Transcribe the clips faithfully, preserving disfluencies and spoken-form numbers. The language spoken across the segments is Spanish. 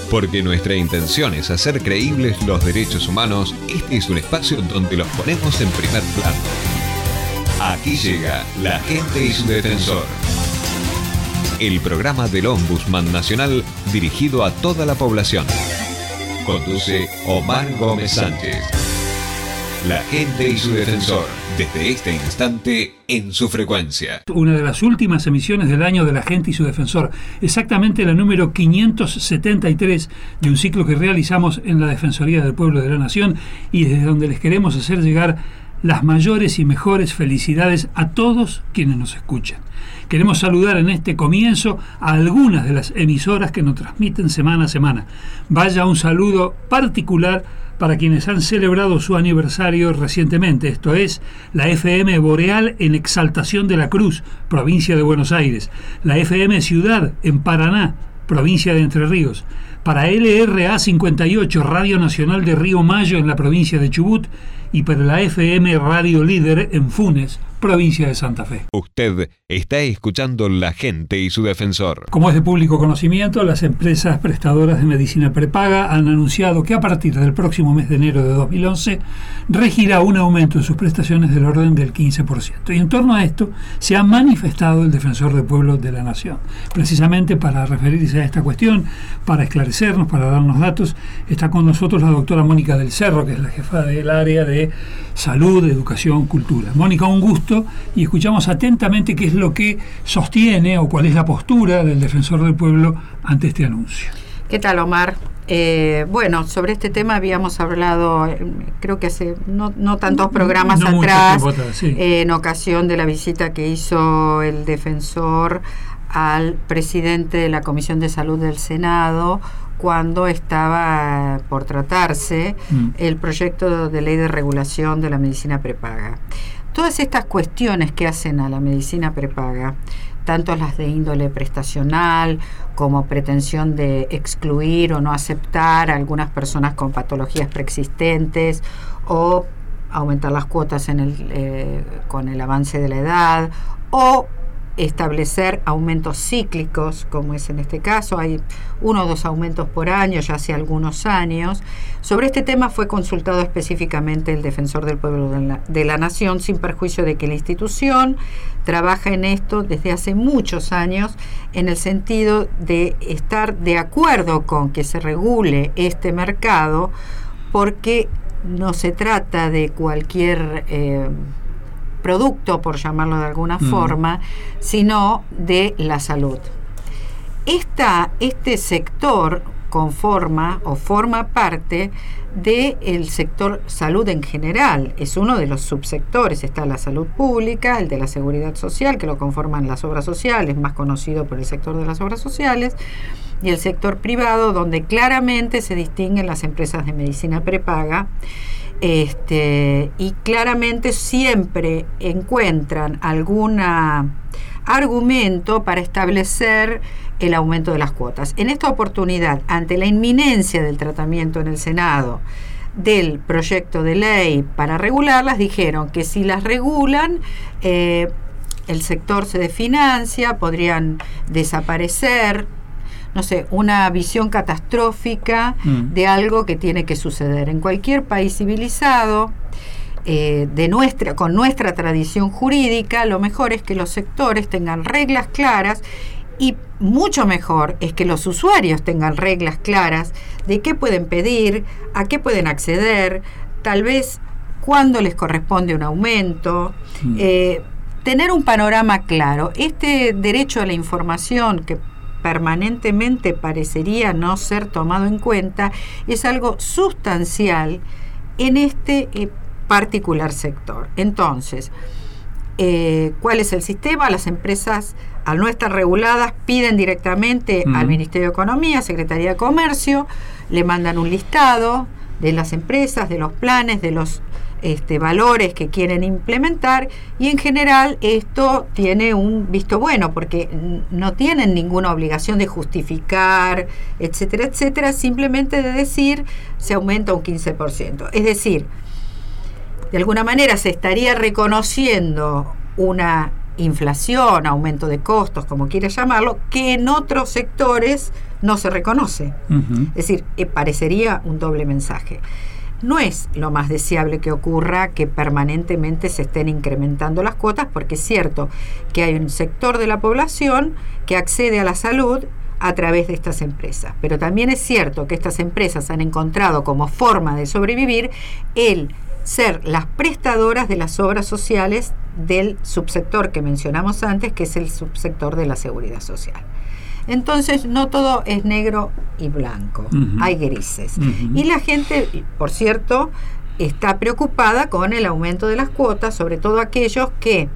Porque nuestra intención es hacer creíbles los derechos humanos, este es un espacio donde los ponemos en primer plano. Aquí llega La Gente y su Defensor. El programa del Ombudsman Nacional dirigido a toda la población. Conduce Omar Gómez Sánchez. La Gente y su Defensor, desde este instante en su frecuencia. Una de las últimas emisiones del año de La Gente y su Defensor, exactamente la número quinientos setenta y tres de un ciclo que realizamos en la Defensoría del Pueblo de la Nación y desde donde les queremos hacer llegar las mayores y mejores felicidades a todos quienes nos escuchan. Queremos saludar en este comienzo a algunas de las emisoras que nos transmiten semana a semana. Vaya un saludo particular para quienes han celebrado su aniversario recientemente, esto es la F M Boreal en Exaltación de la Cruz, provincia de Buenos Aires, la F M Ciudad en Paraná, provincia de Entre Ríos, para L R A cincuenta y ocho, Radio Nacional de Río Mayo en la provincia de Chubut, y para la F M Radio Líder en Funes, provincia de Santa Fe. Usted está escuchando La Gente y su Defensor. Como es de público conocimiento, las empresas prestadoras de medicina prepaga han anunciado que a partir del próximo mes de enero de dos mil once regirá un aumento en sus prestaciones del orden del quince por ciento. Y en torno a esto se ha manifestado el Defensor del Pueblo de la Nación. Precisamente para referirse a esta cuestión, para esclarecernos, para darnos datos, está con nosotros la doctora Mónica del Cerro, que es la jefa del área de Salud, Educación, Cultura. Mónica, un gusto, y escuchamos atentamente qué es lo que sostiene o cuál es la postura del Defensor del Pueblo ante este anuncio. ¿Qué tal, Omar? Eh, bueno, sobre este tema habíamos hablado, eh, creo que hace no, no tantos programas no atrás, mucho tiempo atrás, sí. eh, en ocasión de la visita que hizo el Defensor al presidente de la Comisión de Salud del Senado, cuando estaba por tratarse mm. el proyecto de ley de regulación de la medicina prepaga. Todas estas cuestiones que hacen a la medicina prepaga, tanto las de índole prestacional como pretensión de excluir o no aceptar a algunas personas con patologías preexistentes o aumentar las cuotas en el, eh, con el avance de la edad o establecer aumentos cíclicos, como es en este caso, hay uno o dos aumentos por año ya hace algunos años. Sobre este tema fue consultado específicamente el Defensor del Pueblo de la, de la Nación, sin perjuicio de que la institución trabaja en esto desde hace muchos años, en el sentido de estar de acuerdo con que se regule este mercado, porque no se trata de cualquier eh, producto, por llamarlo de alguna mm. forma, sino de la salud. Esta, este sector conforma o forma parte del sector salud en general, es uno de los subsectores, está la salud pública, el de la seguridad social, que lo conforman las obras sociales, más conocido por el sector de las obras sociales, y el sector privado, donde claramente se distinguen las empresas de medicina prepaga, Este, y claramente siempre encuentran algún argumento para establecer el aumento de las cuotas. En esta oportunidad, ante la inminencia del tratamiento en el Senado del proyecto de ley para regularlas, dijeron que si las regulan, eh, el sector se desfinancia, podrían desaparecer, no sé, una visión catastrófica mm. de algo que tiene que suceder. En cualquier país civilizado, eh, de nuestra, con nuestra tradición jurídica, lo mejor es que los sectores tengan reglas claras y mucho mejor es que los usuarios tengan reglas claras de qué pueden pedir, a qué pueden acceder, tal vez cuándo les corresponde un aumento, mm. eh, tener un panorama claro. Este derecho a la información que permanentemente parecería no ser tomado en cuenta, es algo sustancial en este eh, particular sector. Entonces, eh, ¿cuál es el sistema? Las empresas, al no estar reguladas, piden directamente uh-huh. al Ministerio de Economía, Secretaría de Comercio, le mandan un listado de las empresas, de los planes, de los Este, valores que quieren implementar, y en general esto tiene un visto bueno porque no tienen ninguna obligación de justificar, etcétera, etcétera, simplemente de decir se aumenta un quince por ciento. Es decir, de alguna manera se estaría reconociendo una inflación, aumento de costos, como quiera llamarlo, que en otros sectores no se reconoce. Uh-huh. Es decir, eh, parecería un doble mensaje. No es lo más deseable que ocurra que permanentemente se estén incrementando las cuotas, porque es cierto que hay un sector de la población que accede a la salud a través de estas empresas. Pero también es cierto que estas empresas han encontrado como forma de sobrevivir el ser las prestadoras de las obras sociales del subsector que mencionamos antes, que es el subsector de la seguridad social. Entonces, no todo es negro y blanco, uh-huh. hay grises. Uh-huh. Y la gente, por cierto, está preocupada con el aumento de las cuotas, sobre todo aquellos que,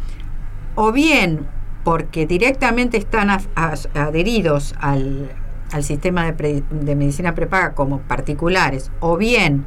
o bien porque directamente están a, a, adheridos al, al sistema de, pre, de medicina prepaga como particulares, o bien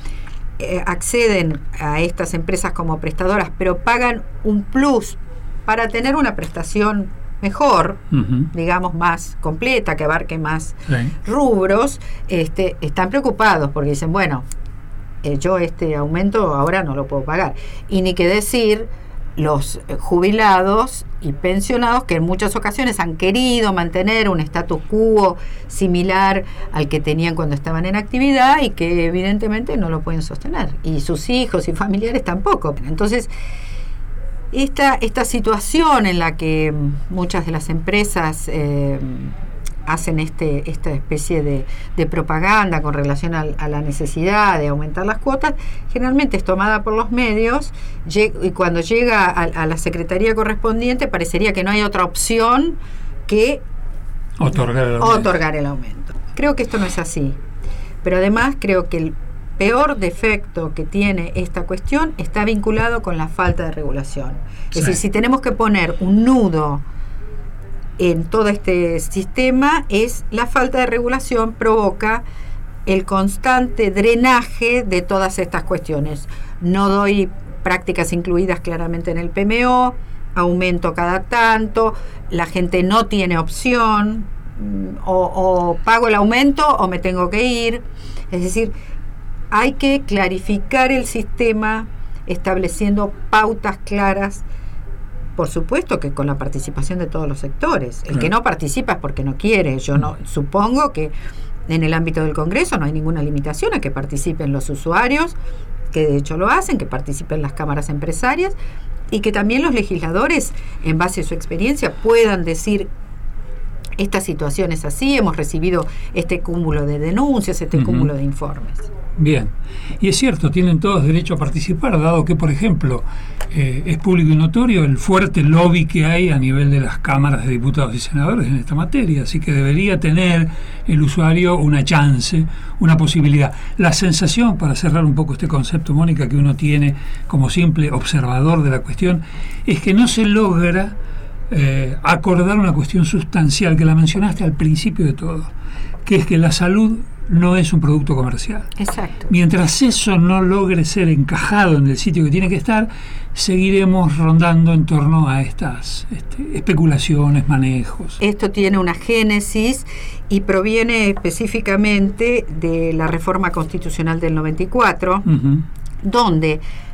eh, acceden a estas empresas como prestadoras, pero pagan un plus para tener una prestación mejor, uh-huh. digamos, más completa, que abarque más sí. rubros, este, están preocupados porque dicen, bueno, eh, yo este aumento ahora no lo puedo pagar. Y ni que decir los jubilados y pensionados que en muchas ocasiones han querido mantener un status quo similar al que tenían cuando estaban en actividad y que evidentemente no lo pueden sostener. Y sus hijos y familiares tampoco. Entonces, Esta, esta situación en la que muchas de las empresas eh, hacen este, esta especie de, de propaganda con relación a, a la necesidad de aumentar las cuotas, generalmente es tomada por los medios y cuando llega a, a la secretaría correspondiente parecería que no hay otra opción que otorgar el aumento. Otorgar el aumento. Creo que esto no es así, pero además creo que el peor defecto que tiene esta cuestión está vinculado con la falta de regulación. Es sí. decir, si tenemos que poner un nudo en todo este sistema, es la falta de regulación provoca el constante drenaje de todas estas cuestiones. No doy prácticas incluidas claramente en el P M O, aumento cada tanto, la gente no tiene opción, o, o pago el aumento o me tengo que ir. Es decir, hay que clarificar el sistema estableciendo pautas claras, por supuesto que con la participación de todos los sectores. El sí. que no participa es porque no quiere. Yo no supongo que en el ámbito del Congreso no hay ninguna limitación a que participen los usuarios, que de hecho lo hacen, que participen las cámaras empresarias y que también los legisladores, en base a su experiencia, puedan decir: esta situación es así, hemos recibido este cúmulo de denuncias, este uh-huh. cúmulo de informes. Bien, y es cierto, tienen todos derecho a participar, dado que, por ejemplo, eh, es público y notorio el fuerte lobby que hay a nivel de las cámaras de diputados y senadores en esta materia, así que debería tener el usuario una chance, una posibilidad. La sensación, para cerrar un poco este concepto, Mónica, que uno tiene como simple observador de la cuestión, es que no se logra eh, acordar una cuestión sustancial, que la mencionaste al principio de todo, que es que la salud no es un producto comercial. Exacto. Mientras eso no logre ser encajado en el sitio que tiene que estar, seguiremos rondando en torno a estas este, especulaciones, manejos. Esto tiene una génesis y proviene específicamente de la reforma constitucional del noventa y cuatro, uh-huh. donde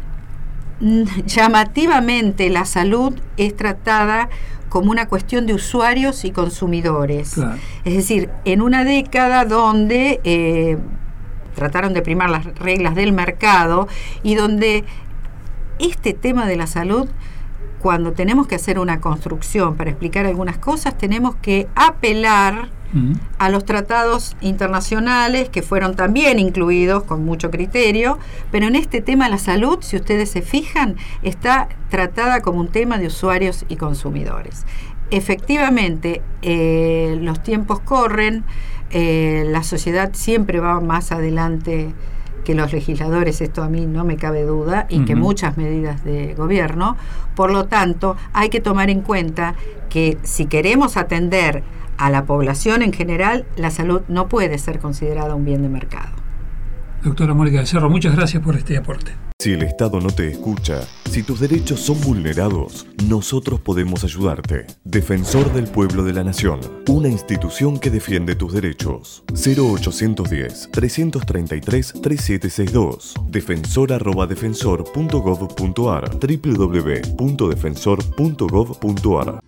llamativamente la salud es tratada como una cuestión de usuarios y consumidores. Claro. Es decir, en una década donde eh, trataron de primar las reglas del mercado y donde este tema de la salud, cuando tenemos que hacer una construcción para explicar algunas cosas, tenemos que apelar uh-huh. a los tratados internacionales que fueron también incluidos con mucho criterio, pero en este tema la salud, si ustedes se fijan, está tratada como un tema de usuarios y consumidores. Efectivamente, eh, los tiempos corren, eh, la sociedad siempre va más adelante que los legisladores, esto a mí no me cabe duda, y uh-huh. que muchas medidas de gobierno. Por lo tanto, hay que tomar en cuenta que si queremos atender a la población en general, la salud no puede ser considerada un bien de mercado. Doctora Mónica de Cerro, muchas gracias por este aporte. Si el Estado no te escucha, si tus derechos son vulnerados, nosotros podemos ayudarte. Defensor del Pueblo de la Nación, una institución que defiende tus derechos. cero ochocientos diez, trescientos treinta y tres, treinta y siete sesenta y dos. defensor arroba defensor punto gov punto ar, doble u doble u doble u punto defensor punto gov punto ar.